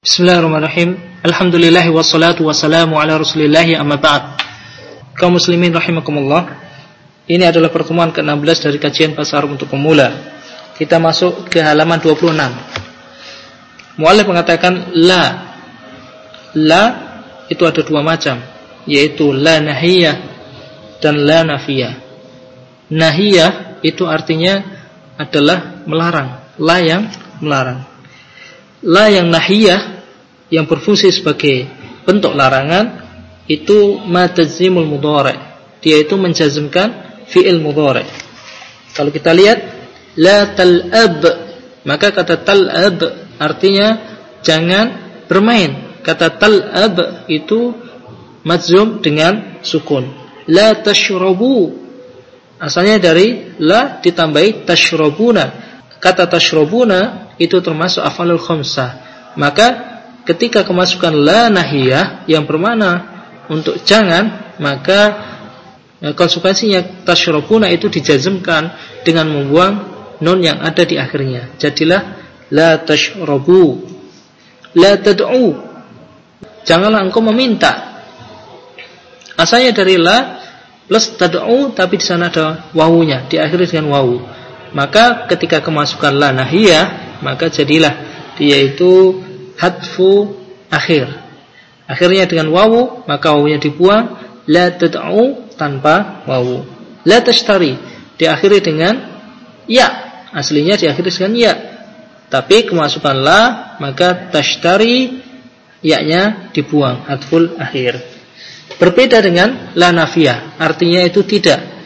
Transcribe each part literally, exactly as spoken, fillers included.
Bismillahirrahmanirrahim. Alhamdulillah wassalatu wassalamu ala rasulillahi amma ba'd. Kaum muslimin rahimakumullah. Ini adalah pertemuan ke enam belas dari kajian bahasa Arab untuk pemula. Kita masuk ke halaman dua puluh enam. Mu'allif mengatakan la. La itu ada dua macam, yaitu la nahiyah dan la nafiyah. Nahiyah itu artinya adalah melarang, la yang melarang. La yang nahiyah yang berfungsi sebagai bentuk larangan itu matazimul mudhari'. Dia itu menjazmkan fi'il mudhari'. Kalau kita lihat la tal'ab, maka kata tal'ab artinya jangan bermain. Kata tal'ab itu majzum dengan sukun. La tashrabu asalnya dari la ditambahi tashrabuna. Kata tashrabuna itu termasuk af'alul khamsah. Maka ketika kemasukan la nahiyah yang bermakna untuk jangan, maka konsekuensinya tashrabuna itu dijazmkan dengan membuang nun yang ada di akhirnya. Jadilah la tashrabu. La tad'u, janganlah engkau meminta. Asalnya dari la plus tad'u, tapi di sana ada wawunya, diakhiri dengan wawu. Maka ketika kemasukan la nahiyah, maka jadilah dia itu hadfu akhir. Akhirnya dengan wawu, maka wawunya dibuang. La tad'u tanpa wawu. La tashtari diakhiri dengan ya. Aslinya diakhiri dengan ya. Tapi kemasukan la, maka tashtari ya-nya dibuang, hadful akhir. Berbeda dengan la nafiyah, artinya itu tidak.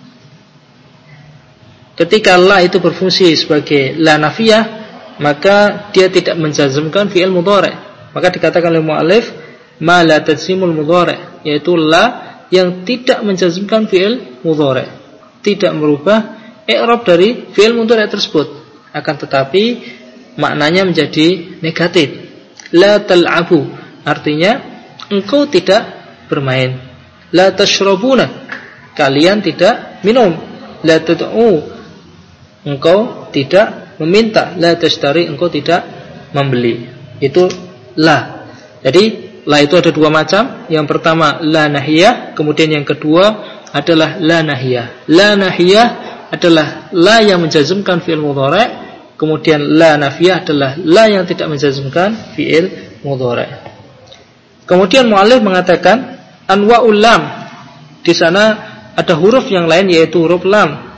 Ketika la itu berfungsi sebagai la nafiyah, maka dia tidak menjazmkan fi'il mudhari'. Maka dikatakan oleh mu'allif ma la tajzimul mudhari', yaitu la yang tidak menjazmkan fi'il mudhari', tidak merubah i'rab dari fi'il mudhari' tersebut, akan tetapi maknanya menjadi negatif. La tal'abu artinya engkau tidak bermain. La tashrabuna, kalian tidak minum. La tad'u, engkau tidak meminta. La tashtari, engkau tidak membeli. Itu la. Jadi la itu ada dua macam. Yang pertama la nahiyah, kemudian yang kedua adalah la nahiyah. La nahiyah adalah la yang menjazmkan fi'il mudhari', kemudian la nafiyah adalah la yang tidak menjazmkan fi'il mudhari'. Kemudian mu'allif mengatakan anwa'ul lam. Di sana ada huruf yang lain, yaitu huruf lam.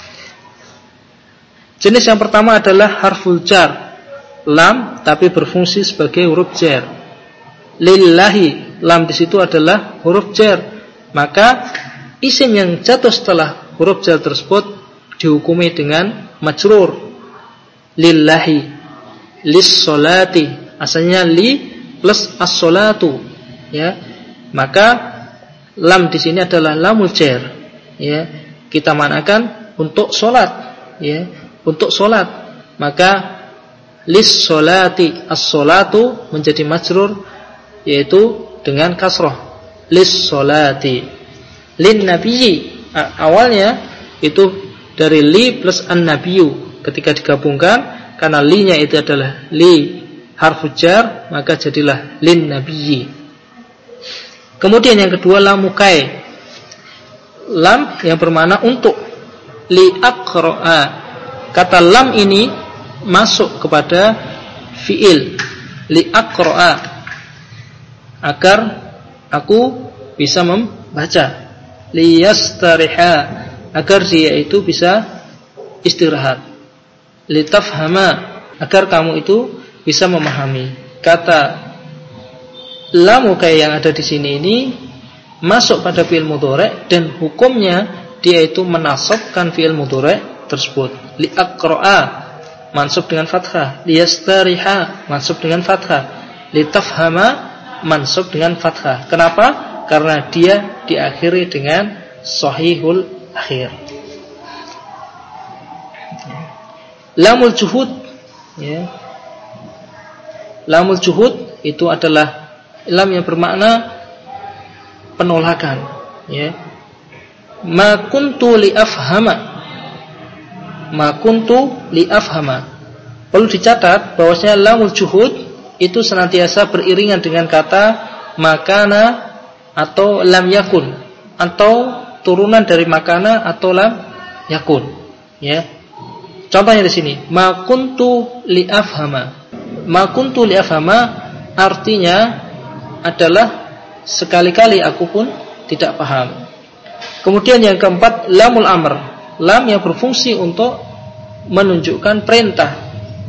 Jenis yang pertama adalah harful jar, lam tapi berfungsi sebagai huruf jar. Lillahi, lam di situ adalah huruf jar. Maka isim yang jatuh setelah huruf jar tersebut dihukumi dengan majrur. Lillahi, lis-solati, asalnya li plus as-solatu, ya. Maka lam di sini adalah lamul jar, ya. Kita manakan untuk solat, ya. Untuk solat, maka lis-solati, as-solatu menjadi majrur, yaitu dengan kasroh. Lis-solati. Lin-nabiyyi, awalnya itu dari li plus an-nabiyyu. Ketika digabungkan, karena li-nya itu adalah li harfu jar, maka jadilah lin-nabiyyi. Kemudian yang kedua lamukai, lam yang bermakna untuk. Li aqra'a, kata lam ini masuk kepada fi'il li aqra'a, agar aku bisa membaca. Li yastariha, agar dia itu bisa istirahat. Li tafhama, agar kamu itu bisa memahami. Kata lam kayak yang ada di sini ini masuk pada fi'il mudhari' dan hukumnya dia itu menasabkan fi'il mudhari' tersebut. Li aqra'a mansub dengan fathah, li yastariha mansub dengan fathah, li tafhama mansub dengan fathah. Kenapa? Karena dia diakhiri dengan sahihul akhir. Lamul juhud, ya. Lamul juhud itu adalah lam yang bermakna penolakan, ya. Ma kuntu li afhama, ma kuntu li afhama. Perlu dicatat bahwasanya lamul juhud itu senantiasa beriringan dengan kata makana atau lam yakun, atau turunan dari makana atau lam yakun, ya. Contohnya di sini, ma kuntu li afhama. Ma kuntu li afhama artinya adalah sekali-kali aku pun tidak paham. Kemudian yang keempat, lamul amr. Lam yang berfungsi untuk menunjukkan perintah.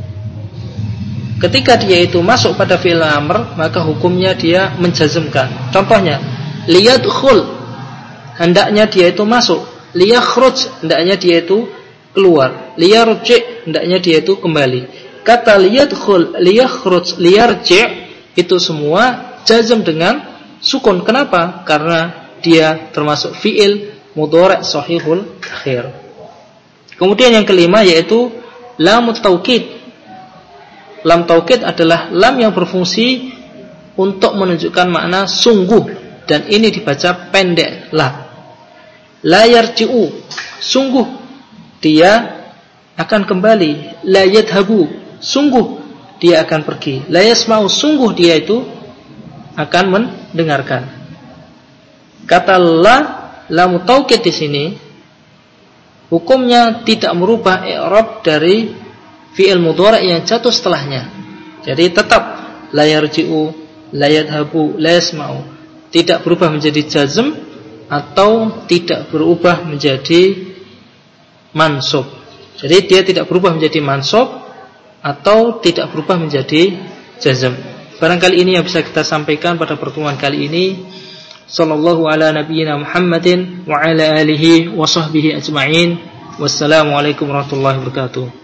Ketika dia itu masuk pada fi'il amr, maka hukumnya dia menjazmkan. Contohnya, liyadkhul, hendaknya dia itu masuk. Liyakhruj, hendaknya dia itu keluar. Liyarji', hendaknya dia itu kembali. Kata liyadkhul, liyakhruj, liyarji', itu semua jazm dengan sukun. Kenapa? Karena dia termasuk fi'il mudhari' shahihul akhir. Kemudian yang kelima yaitu lam taukid. Lam taukid adalah lam yang berfungsi untuk menunjukkan makna sungguh, dan ini dibaca pendek la. La yarji'u, sungguh dia akan kembali. La yadhabu, sungguh dia akan pergi. La yasma'u, sungguh dia itu akan mendengarkan. Kata la, lam taukid di sini hukumnya tidak merubah i'rab dari fi'il mudhari' yang jatuh setelahnya. Jadi tetap la yarji'u, la yadhabu, la yasma'u, tidak berubah menjadi jazm atau tidak berubah menjadi mansub. Jadi dia tidak berubah menjadi mansub atau tidak berubah menjadi jazm. Barangkali ini yang bisa kita sampaikan pada pertemuan kali ini. Sallallahu ala nabiyyina Muhammadin wa ala alihi wa sahbihi ajma'in. Wassalamualaikum warahmatullahi wabarakatuh.